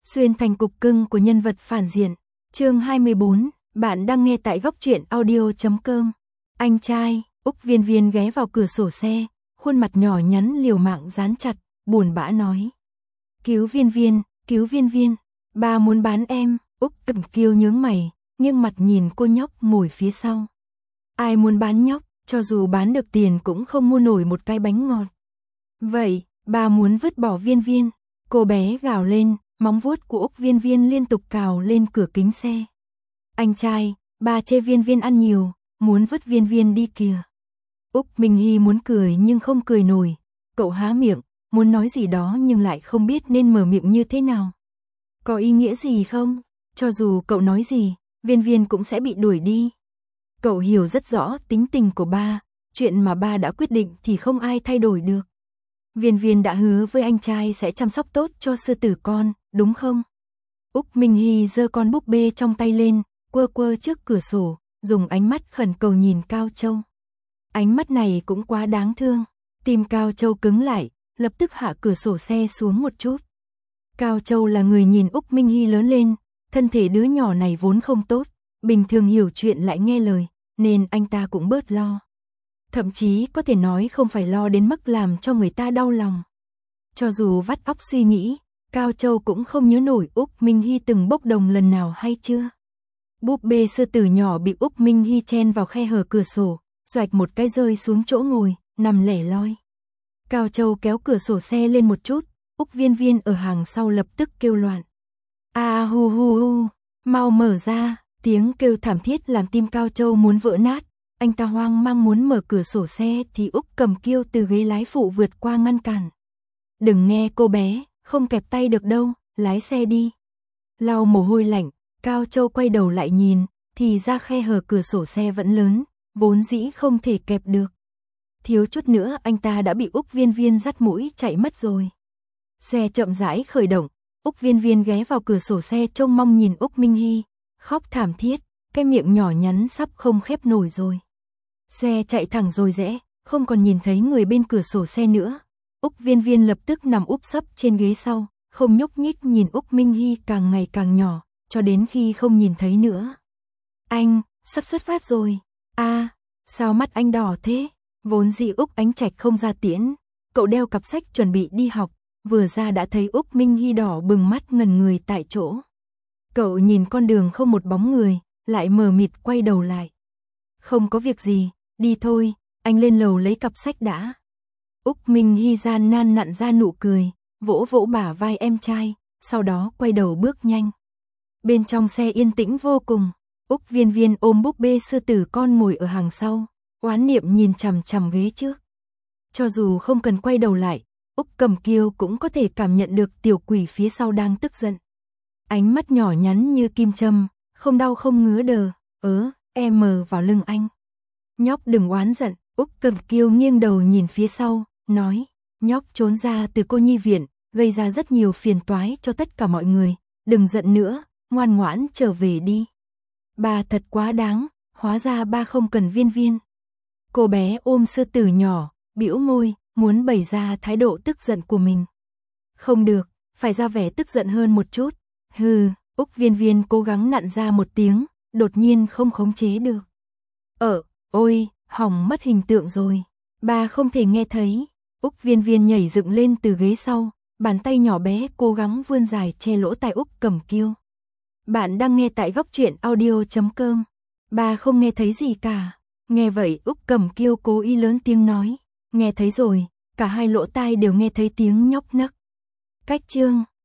xuyên thành cục cưng của nhân vật phản diện. Chương 24, bạn đang nghe tại góc truyện audio.com. Anh trai, Úc Viên Viên ghé vào cửa sổ xe, khuôn mặt nhỏ nhắn liều mạng dán chặt, buồn bã nói. Cứu Viên Viên, ba muốn bán em. Úc Cẩm Kiêu nhướng mày, nghiêng mặt nhìn cô nhóc ngồi phía sau. Ai muốn bán nhóc, cho dù bán được tiền cũng không mua nổi một cái bánh ngọt. Vậy, ba muốn vứt bỏ Viên Viên. Cô bé gào lên, móng vuốt của Úc Viên Viên liên tục cào lên cửa kính xe. Anh trai, ba chê Viên Viên ăn nhiều, muốn vứt Viên Viên đi kìa. Úc Minh Hy muốn cười nhưng không cười nổi. Cậu há miệng, muốn nói gì đó nhưng lại không biết nên mở miệng như thế nào. Có ý nghĩa gì không? Cho dù cậu nói gì, Viên Viên cũng sẽ bị đuổi đi. Cậu hiểu rất rõ tính tình của ba, chuyện mà ba đã quyết định thì không ai thay đổi được. Viên Viên đã hứa với anh trai sẽ chăm sóc tốt cho sư tử con, đúng không? Úc Minh Hy giơ con búp bê trong tay lên, quơ quơ trước cửa sổ, dùng ánh mắt khẩn cầu nhìn Cao Châu. Ánh mắt này cũng quá đáng thương. Tim Cao Châu cứng lại, lập tức hạ cửa sổ xe xuống một chút. Cao Châu là người nhìn Úc Minh Hy lớn lên, thân thể đứa nhỏ này vốn không tốt, bình thường hiểu chuyện lại nghe lời, nên anh ta cũng bớt lo. Thậm chí có thể nói không phải lo đến mức làm cho người ta đau lòng. Cho dù vắt óc suy nghĩ, Cao Châu cũng không nhớ nổi Úc Minh Hy từng bốc đồng lần nào hay chưa. Búp bê sư tử nhỏ bị Úc Minh Hy chen vào khe hở cửa sổ, xoạch một cái rơi xuống chỗ ngồi, nằm lẻ loi. Cao Châu kéo cửa sổ xe lên một chút, Úc Viên Viên ở hàng sau lập tức kêu loạn. Hu hu hu, mau mở ra, tiếng kêu thảm thiết làm tim Cao Châu muốn vỡ nát. Anh ta hoang mang muốn mở cửa sổ xe thì Úc Cẩm Kiêu từ ghế lái phụ vượt qua ngăn cản. Đừng nghe cô bé, không kẹp tay được đâu, lái xe đi. Lau mồ hôi lạnh, Cao Châu quay đầu lại nhìn, thì ra khe hở cửa sổ xe vẫn lớn, vốn dĩ không thể kẹp được. Thiếu chút nữa anh ta đã bị Úc Viên Viên dắt mũi chạy mất rồi. Xe chậm rãi khởi động, Úc Viên Viên ghé vào cửa sổ xe trông mong nhìn Úc Minh Hy, khóc thảm thiết, cái miệng nhỏ nhắn sắp không khép nổi rồi. Xe chạy thẳng rồi rẽ, không còn nhìn thấy người bên cửa sổ xe nữa. Úc Viên Viên lập tức nằm úp sấp trên ghế sau, không nhúc nhích nhìn Úc Minh Hy càng ngày càng nhỏ, cho đến khi không nhìn thấy nữa. Anh, sắp xuất phát rồi. Sao mắt anh đỏ thế? Vốn dĩ Úc Ánh Trạch không ra tiễn, cậu đeo cặp sách chuẩn bị đi học, vừa ra đã thấy Úc Minh Hy đỏ bừng mắt ngẩn người tại chỗ. Cậu nhìn con đường không một bóng người, lại mờ mịt quay đầu lại. Không có việc gì, đi thôi, anh lên lầu lấy cặp sách đã. Úc Minh Hy gian nan nặn ra nụ cười, vỗ vỗ bả vai em trai, sau đó quay đầu bước nhanh. Bên trong xe yên tĩnh vô cùng, Úc Viên Viên ôm búp bê sư tử con ngồi ở hàng sau, oán niệm nhìn chằm chằm ghế trước. Cho dù không cần quay đầu lại, Úc Cẩm Kiêu cũng có thể cảm nhận được tiểu quỷ phía sau đang tức giận. Ánh mắt nhỏ nhắn như kim châm, không đau không ngứa đờ, em vào lưng anh. Nhóc đừng oán giận, Úc Cẩm Kiêu nghiêng đầu nhìn phía sau, nói, nhóc trốn ra từ cô nhi viện, gây ra rất nhiều phiền toái cho tất cả mọi người, đừng giận nữa, ngoan ngoãn trở về đi. Ba thật quá đáng, hóa ra ba không cần Viên Viên. Cô bé ôm sư tử nhỏ, bĩu môi, muốn bày ra thái độ tức giận của mình. Không được, phải ra vẻ tức giận hơn một chút. Úc Viên Viên cố gắng nặn ra một tiếng, đột nhiên không khống chế được. Ôi, hỏng mất hình tượng rồi. Ba không thể nghe thấy. Úc Viên Viên nhảy dựng lên từ ghế sau, bàn tay nhỏ bé cố gắng vươn dài che lỗ tai Úc Cẩm Kiêu. Bạn đang nghe tại góc truyện audio.com. Ba không nghe thấy gì cả. Nghe vậy Úc Cẩm Kiêu cố ý lớn tiếng nói. Nghe thấy rồi, cả hai lỗ tai đều nghe thấy tiếng nhóc nấc. Cách chương.